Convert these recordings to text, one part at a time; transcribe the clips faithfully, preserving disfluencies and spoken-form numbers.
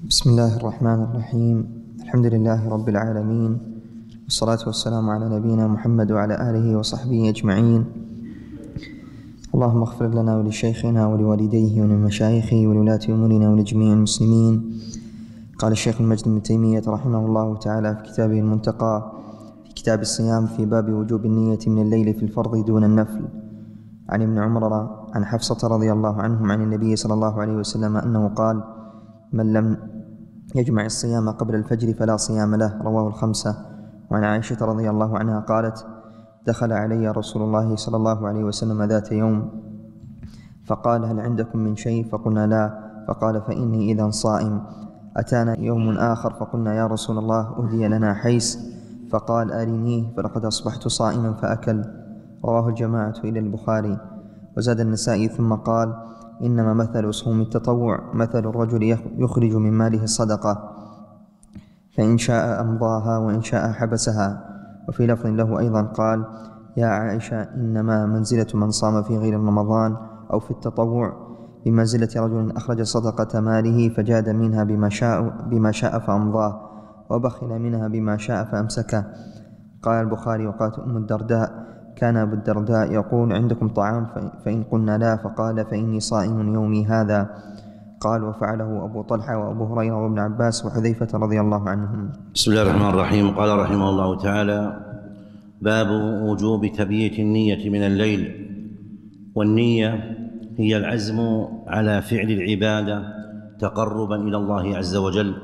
بسم الله الرحمن الرحيم. الحمد لله رب العالمين، والصلاة والسلام على نبينا محمد وعلى آله وصحبه أجمعين. اللهم اغفر لنا ولشيخنا ولوالديه ولمشايخه ولولاة أمورنا ولجميع المسلمين. قال الشيخ المجد بن تيمية رحمه الله تعالى في كتابه المنتقى في كتاب الصيام في باب وجوب النية من الليل في الفرض دون النفل، عن ابن عمر عن حفصة رضي الله عنهم عن النبي صلى الله عليه وسلم أنه قال: من لم يجمع الصيام قبل الفجر فلا صيام له، رواه الخمسة. وعن عائشة رضي الله عنها قالت: دخل علي رسول الله صلى الله عليه وسلم ذات يوم فقال: هل عندكم من شيء؟ فقلنا: لا. فقال: فإني إذا صائم. أتانا يوم آخر فقلنا: يا رسول الله أهدي لنا حيس، فقال: أرنيه فلقد أصبحت صائما فأكل، رواه الجماعة إلى البخاري. وزاد النسائي ثم قال: إنما مثل صوم التطوع مثل الرجل يخرج من ماله الصدقة، فإن شاء أمضاها وإن شاء حبسها. وفي لفظ له أيضا قال: يا عائشة، إنما منزلة من صام في غير رمضان أو في التطوع بمنزلة رجل أخرج صدقة ماله فجاد منها بما شاء, بما شاء فأمضاه، وبخل منها بما شاء فأمسكه. قال البخاري: وقالت أم الدرداء: كان أبو الدرداء يقول: عندكم طعام؟ فإن قلنا لا، فقال: فإني صائم يومي هذا. قال: وفعله أبو طلحة وأبو هريرة وابن عباس وحذيفة رضي الله عنهم. بسم الله الرحمن الرحيم. قال رحمه الله تعالى: باب وجوب تبييت النية من الليل. والنية هي العزم على فعل العبادة تقربا إلى الله عز وجل.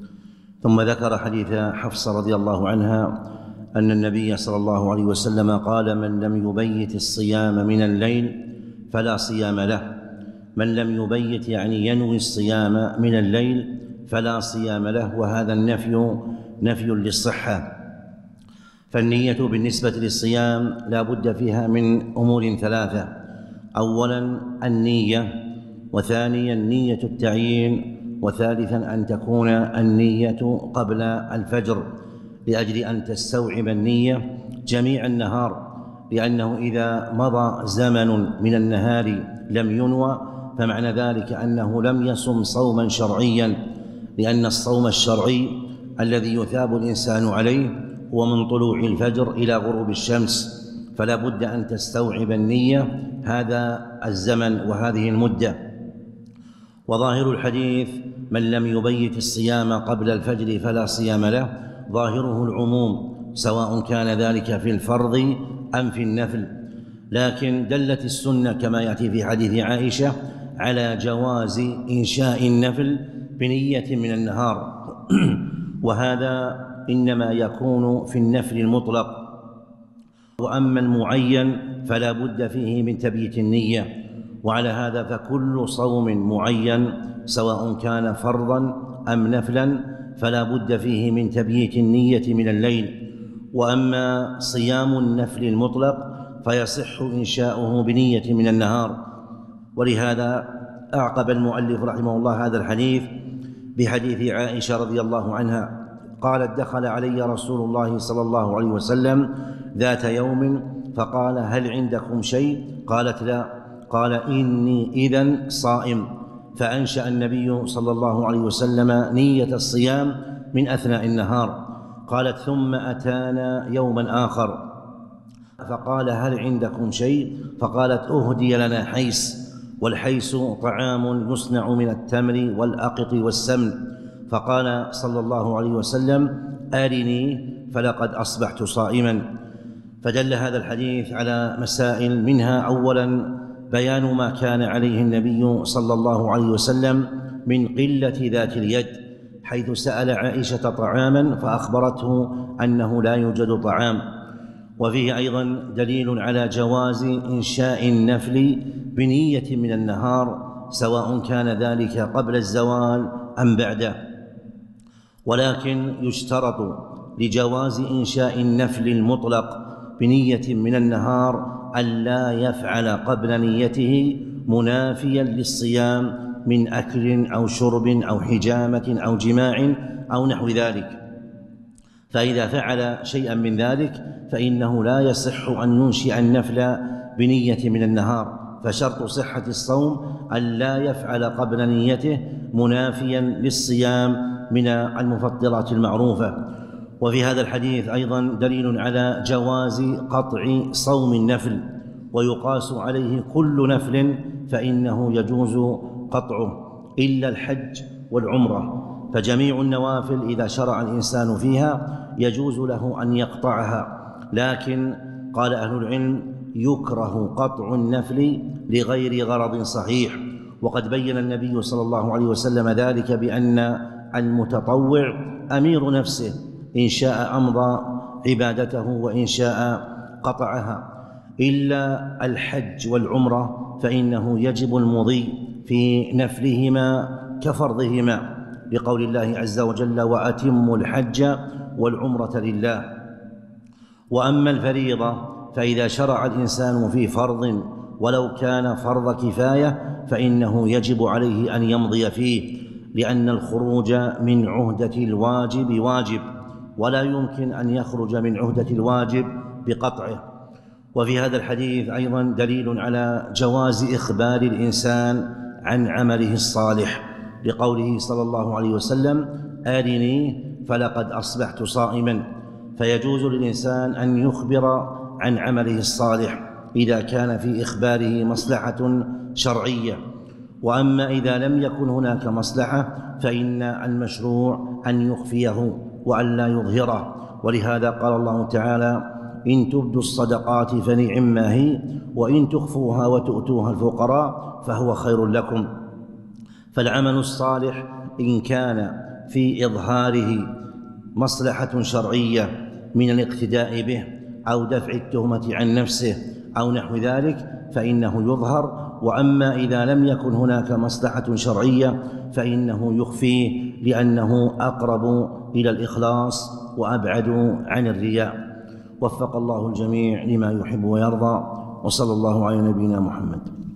ثم ذكر حديث حفصة رضي الله عنها أن النبي صلى الله عليه وسلم قال: من لم يبيت الصيام من الليل فلا صيام له. من لم يبيت يعني ينوي الصيام من الليل فلا صيام له. وهذا النفي نفي للصحة. فالنية بالنسبة للصيام لا بد فيها من أمور ثلاثة: أولا النية، وثانيا نية التعيين، وثالثا أن تكون النية قبل الفجر لأجل أن تستوعب النية جميع النهار، لأنه إذا مضى زمن من النهار لم ينوى فمعنى ذلك أنه لم يصم صوما شرعيا، لأن الصوم الشرعي الذي يثاب الإنسان عليه هو من طلوع الفجر إلى غروب الشمس، فلا بد أن تستوعب النية هذا الزمن وهذه المدة. وظاهر الحديث: من لم يبيت الصيام قبل الفجر فلا صيام له، ظاهره العموم، سواء كان ذلك في الفرض أم في النفل. لكن دلت السنة كما يأتي في حديث عائشة على جواز إنشاء النفل بنية من النهار وهذا إنما يكون في النفل المطلق. وأما المعين فلا بد فيه من تبييت النية. وعلى هذا فكل صوم معين سواء كان فرضا أم نفلا فلا بد فيه من تبييت النية من الليل. وأما صيام النفل المطلق فيصح إنشاؤه بنية من النهار. ولهذا أعقب المؤلف رحمه الله هذا الحديث بحديث عائشة رضي الله عنها قالت: دخل علي رسول الله صلى الله عليه وسلم ذات يوم فقال: هل عندكم شيء؟ قالت: لا. قال: إني إذن صائم. فأنشأ النبي صلى الله عليه وسلم نية الصيام من أثناء النهار. قالت: ثم أتانا يوما آخر فقال: هل عندكم شيء؟ فقالت: أهدي لنا حيس. والحيس طعام يصنع من التمر والأقط والسمن. فقال صلى الله عليه وسلم: أرني فلقد أصبحت صائما. فدل هذا الحديث على مسائل، منها أولا بيان ما كان عليه النبي صلى الله عليه وسلم من قلة ذات اليد، حيث سأل عائشة طعاما فأخبرته أنه لا يوجد طعام. وفيه أيضا دليل على جواز إنشاء النفل بنية من النهار سواء كان ذلك قبل الزوال أم بعده. ولكن يشترط لجواز إنشاء النفل المطلق بنية من النهار ألا يفعل قبل نيته منافيا للصيام من أكل أو شرب أو حجامة أو جماع أو نحو ذلك. فإذا فعل شيئا من ذلك فإنه لا يصح أن ينشئ النفل بنية من النهار، فشرط صحة الصوم أن لا يفعل قبل نيته منافيا للصيام من المفطرات المعروفة. وفي هذا الحديث أيضا دليل على جواز قطع صوم النفل، ويقاس عليه كل نفل فإنه يجوز قطعه إلا الحج والعمرة، فجميع النوافل إذا شرع الإنسان فيها يجوز له أن يقطعها، لكن قال أهل العلم يكره قطع النفل لغير غرض صحيح. وقد بين النبي صلى الله عليه وسلم ذلك بأن المتطوع أمير نفسه، إن شاء أمضى عبادته وإن شاء قطعها، إلا الحج والعمرة فإنه يجب المضي في نفلهما كفرضهما، لقول الله عز وجل: وأتموا الحج والعمرة لله. وأما الفريضة فإذا شرع الإنسان في فرض ولو كان فرض كفاية فإنه يجب عليه أن يمضي فيه، لأن الخروج من عهدة الواجب واجب، ولا يمكن أن يخرج من عهدة الواجب بقطعه. وفي هذا الحديث أيضا دليل على جواز إخبار الإنسان عن عمله الصالح، لقوله صلى الله عليه وسلم: أرني فلقد أصبحت صائما، فيجوز للإنسان أن يخبر عن عمله الصالح إذا كان في إخباره مصلحة شرعية. وأما إذا لم يكن هناك مصلحة فإن المشروع أن يخفيه وأن لا يظهره، ولهذا قال الله تعالى: إن تبدوا الصدقات فنعما هي وإن تخفوها وتؤتوها الفقراء فهو خير لكم. فالعمل الصالح إن كان في إظهاره مصلحة شرعية من الاقتداء به أو دفع التهمة عن نفسه أو نحو ذلك فإنه يظهر، وأما إذا لم يكن هناك مصلحة شرعية فإنه يخفيه، لأنه أقرب إلى الإخلاص وأبعد عن الرياء. وفق الله الجميع لما يحب ويرضى، وصلى الله على نبينا محمد.